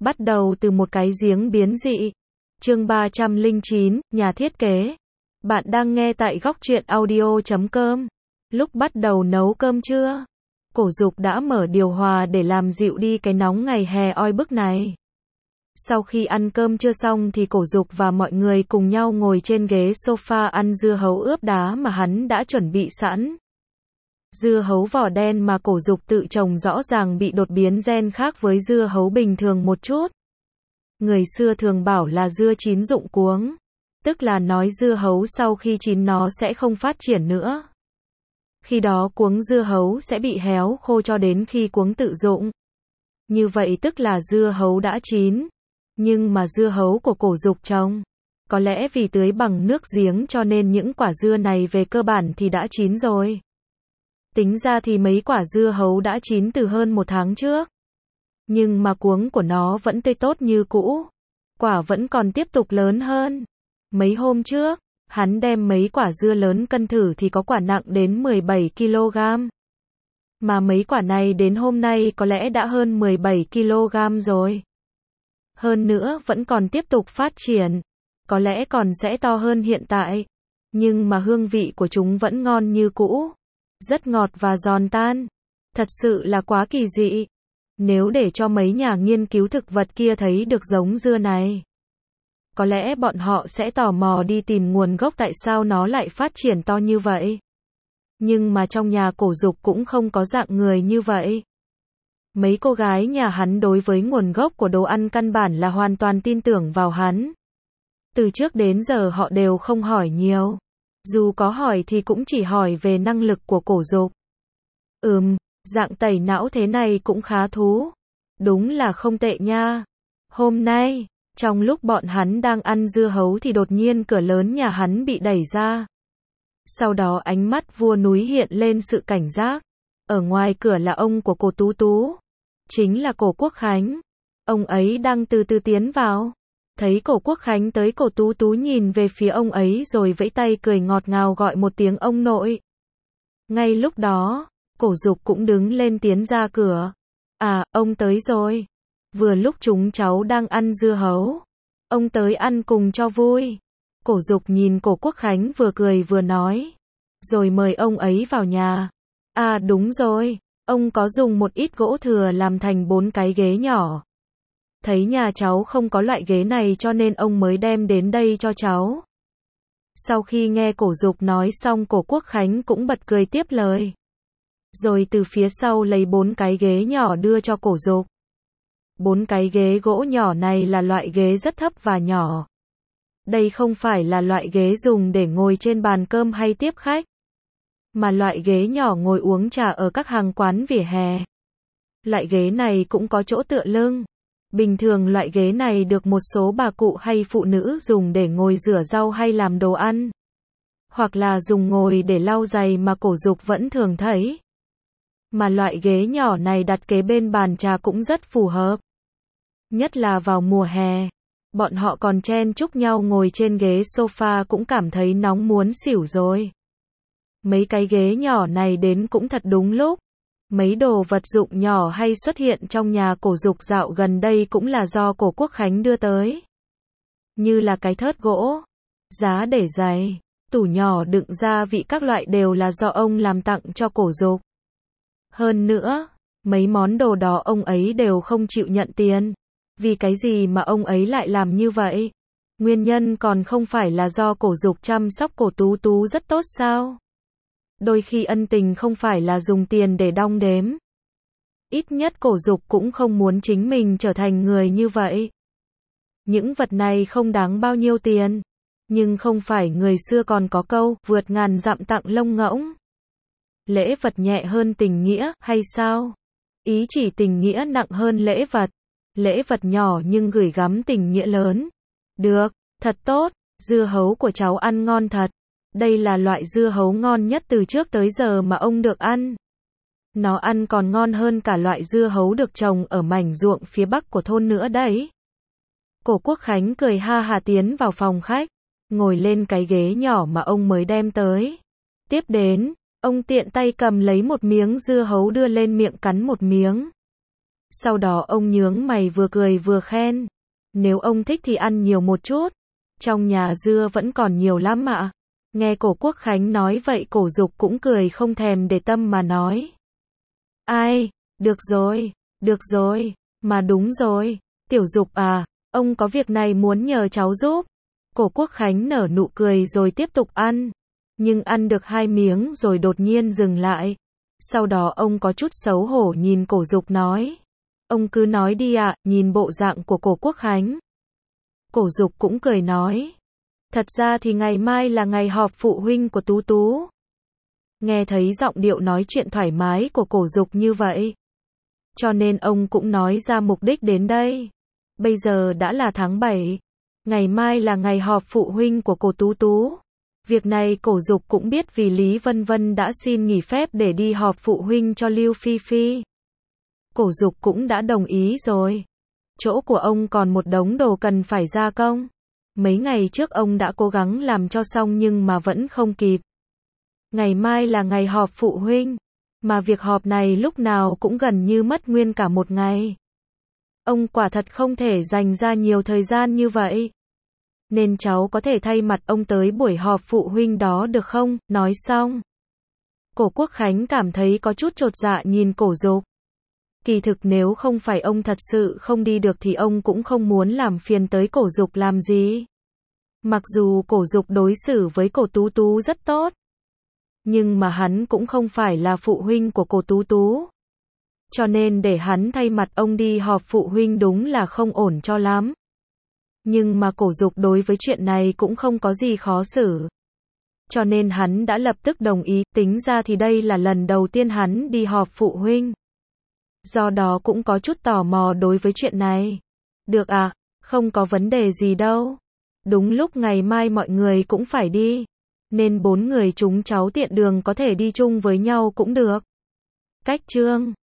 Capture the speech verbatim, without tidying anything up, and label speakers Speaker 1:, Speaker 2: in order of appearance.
Speaker 1: Bắt đầu từ một cái giếng biến dị. Chương ba trăm lẻ chín, nhà thiết kế. Bạn đang nghe tại góc truyện audio chấm com. Lúc bắt đầu nấu cơm trưa, Cổ Dục đã mở điều hòa để làm dịu đi cái nóng ngày hè oi bức này. Sau khi ăn cơm trưa xong thì Cổ Dục và mọi người cùng nhau ngồi trên ghế sofa ăn dưa hấu ướp đá mà hắn đã chuẩn bị sẵn. Dưa hấu vỏ đen mà Cổ Dục tự trồng rõ ràng bị đột biến gen khác với dưa hấu bình thường một chút. Người xưa thường bảo là dưa chín rụng cuống, tức là nói dưa hấu sau khi chín nó sẽ không phát triển nữa. Khi đó cuống dưa hấu sẽ bị héo khô cho đến khi cuống tự rụng. Như vậy tức là dưa hấu đã chín. Nhưng mà dưa hấu của Cổ Dục trồng, có lẽ vì tưới bằng nước giếng cho nên những quả dưa này về cơ bản thì đã chín rồi. Tính ra thì mấy quả dưa hấu đã chín từ hơn một tháng trước. Nhưng mà cuống của nó vẫn tươi tốt như cũ. Quả vẫn còn tiếp tục lớn hơn. Mấy hôm trước, hắn đem mấy quả dưa lớn cân thử thì có quả nặng đến mười bảy ki lô gam. Mà mấy quả này đến hôm nay có lẽ đã hơn mười bảy ki lô gam rồi. Hơn nữa vẫn còn tiếp tục phát triển. Có lẽ còn sẽ to hơn hiện tại. Nhưng mà hương vị của chúng vẫn ngon như cũ. Rất ngọt và giòn tan. Thật sự là quá kỳ dị. Nếu để cho mấy nhà nghiên cứu thực vật kia thấy được giống dưa này, có lẽ bọn họ sẽ tò mò đi tìm nguồn gốc tại sao nó lại phát triển to như vậy. Nhưng mà trong nhà Cổ Dục cũng không có dạng người như vậy. Mấy cô gái nhà hắn đối với nguồn gốc của đồ ăn căn bản là hoàn toàn tin tưởng vào hắn. Từ trước đến giờ họ đều không hỏi nhiều. Dù có hỏi thì cũng chỉ hỏi về năng lực của Cổ Dục. Ừm, dạng tẩy não thế này cũng khá thú. Đúng là không tệ nha. Hôm nay, trong lúc bọn hắn đang ăn dưa hấu thì đột nhiên cửa lớn nhà hắn bị đẩy ra. Sau đó ánh mắt vua núi hiện lên sự cảnh giác. Ở ngoài cửa là ông của Cổ Tú Tú. Chính là Cổ Quốc Khánh. Ông ấy đang từ từ tiến vào. Thấy Cổ Quốc Khánh tới, Cổ Tú Tú nhìn về phía ông ấy rồi vẫy tay cười ngọt ngào gọi một tiếng ông nội. Ngay lúc đó, Cổ Dục cũng đứng lên tiến ra cửa. À, ông tới rồi. Vừa lúc chúng cháu đang ăn dưa hấu. Ông tới ăn cùng cho vui. Cổ Dục nhìn Cổ Quốc Khánh vừa cười vừa nói. Rồi mời ông ấy vào nhà. À đúng rồi, ông có dùng một ít gỗ thừa làm thành bốn cái ghế nhỏ. Thấy nhà cháu không có loại ghế này cho nên ông mới đem đến đây cho cháu. Sau khi nghe Cổ Dục nói xong, Cổ Quốc Khánh cũng bật cười tiếp lời. Rồi từ phía sau lấy bốn cái ghế nhỏ đưa cho Cổ Dục. Bốn cái ghế gỗ nhỏ này là loại ghế rất thấp và nhỏ. Đây không phải là loại ghế dùng để ngồi trên bàn cơm hay tiếp khách, mà loại ghế nhỏ ngồi uống trà ở các hàng quán vỉa hè. Loại ghế này cũng có chỗ tựa lưng. Bình thường loại ghế này được một số bà cụ hay phụ nữ dùng để ngồi rửa rau hay làm đồ ăn. Hoặc là dùng ngồi để lau giày mà Cổ Dục vẫn thường thấy. Mà loại ghế nhỏ này đặt kế bên bàn trà cũng rất phù hợp. Nhất là vào mùa hè. Bọn họ còn chen chúc nhau ngồi trên ghế sofa cũng cảm thấy nóng muốn xỉu rồi. Mấy cái ghế nhỏ này đến cũng thật đúng lúc. Mấy đồ vật dụng nhỏ hay xuất hiện trong nhà Cổ Dục dạo gần đây cũng là do Cổ Quốc Khánh đưa tới. Như là cái thớt gỗ, giá để giày, tủ nhỏ đựng gia vị các loại đều là do ông làm tặng cho Cổ Dục. Hơn nữa, mấy món đồ đó ông ấy đều không chịu nhận tiền. Vì cái gì mà ông ấy lại làm như vậy? Nguyên nhân còn không phải là do Cổ Dục chăm sóc Cổ Tú Tú rất tốt sao? Đôi khi ân tình không phải là dùng tiền để đong đếm. Ít nhất Cổ Dục cũng không muốn chính mình trở thành người như vậy. Những vật này không đáng bao nhiêu tiền. Nhưng không phải người xưa còn có câu, vượt ngàn dặm tặng lông ngỗng. Lễ vật nhẹ hơn tình nghĩa, hay sao? Ý chỉ tình nghĩa nặng hơn lễ vật. Lễ vật nhỏ nhưng gửi gắm tình nghĩa lớn. Được, thật tốt, dưa hấu của cháu ăn ngon thật. Đây là loại dưa hấu ngon nhất từ trước tới giờ mà ông được ăn. Nó ăn còn ngon hơn cả loại dưa hấu được trồng ở mảnh ruộng phía bắc của thôn nữa đấy. Cổ Quốc Khánh cười ha hà tiến vào phòng khách, ngồi lên cái ghế nhỏ mà ông mới đem tới. Tiếp đến, ông tiện tay cầm lấy một miếng dưa hấu đưa lên miệng cắn một miếng. Sau đó ông nhướng mày vừa cười vừa khen. Nếu ông thích thì ăn nhiều một chút. Trong nhà dưa vẫn còn nhiều lắm ạ. Nghe Cổ Quốc Khánh nói vậy Cổ Dục cũng cười không thèm để tâm mà nói. Ai, được rồi, được rồi, mà đúng rồi, Tiểu Dục à, ông có việc này muốn nhờ cháu giúp. Cổ Quốc Khánh nở nụ cười rồi tiếp tục ăn. Nhưng ăn được hai miếng rồi đột nhiên dừng lại. Sau đó ông có chút xấu hổ nhìn Cổ Dục nói. Ông cứ nói đi ạ, nhìn bộ dạng của Cổ Quốc Khánh. Cổ Dục cũng cười nói. Thật ra thì ngày mai là ngày họp phụ huynh của Tú Tú. Nghe thấy giọng điệu nói chuyện thoải mái của Cổ Dục như vậy. Cho nên ông cũng nói ra mục đích đến đây. Bây giờ đã là tháng bảy. Ngày mai là ngày họp phụ huynh của cô Tú Tú. Việc này Cổ Dục cũng biết vì Lý Vân Vân đã xin nghỉ phép để đi họp phụ huynh cho Lưu Phi Phi. Cổ Dục cũng đã đồng ý rồi. Chỗ của ông còn một đống đồ cần phải gia công. Mấy ngày trước ông đã cố gắng làm cho xong nhưng mà vẫn không kịp. Ngày mai là ngày họp phụ huynh. Mà việc họp này lúc nào cũng gần như mất nguyên cả một ngày. Ông quả thật không thể dành ra nhiều thời gian như vậy. Nên cháu có thể thay mặt ông tới buổi họp phụ huynh đó được không? Nói xong. Cổ Quốc Khánh cảm thấy có chút chột dạ nhìn Cổ Dục. Kỳ thực nếu không phải ông thật sự không đi được thì ông cũng không muốn làm phiền tới Cổ Dục làm gì. Mặc dù Cổ Dục đối xử với Cổ Tú Tú rất tốt. Nhưng mà hắn cũng không phải là phụ huynh của Cổ Tú Tú. Cho nên để hắn thay mặt ông đi họp phụ huynh đúng là không ổn cho lắm. Nhưng mà Cổ Dục đối với chuyện này cũng không có gì khó xử. Cho nên hắn đã lập tức đồng ý, tính ra thì đây là lần đầu tiên hắn đi họp phụ huynh. Do đó cũng có chút tò mò đối với chuyện này. Được à, không có vấn đề gì đâu. Đúng lúc ngày mai mọi người cũng phải đi. Nên bốn người chúng cháu tiện đường có thể đi chung với nhau cũng được. Cách chương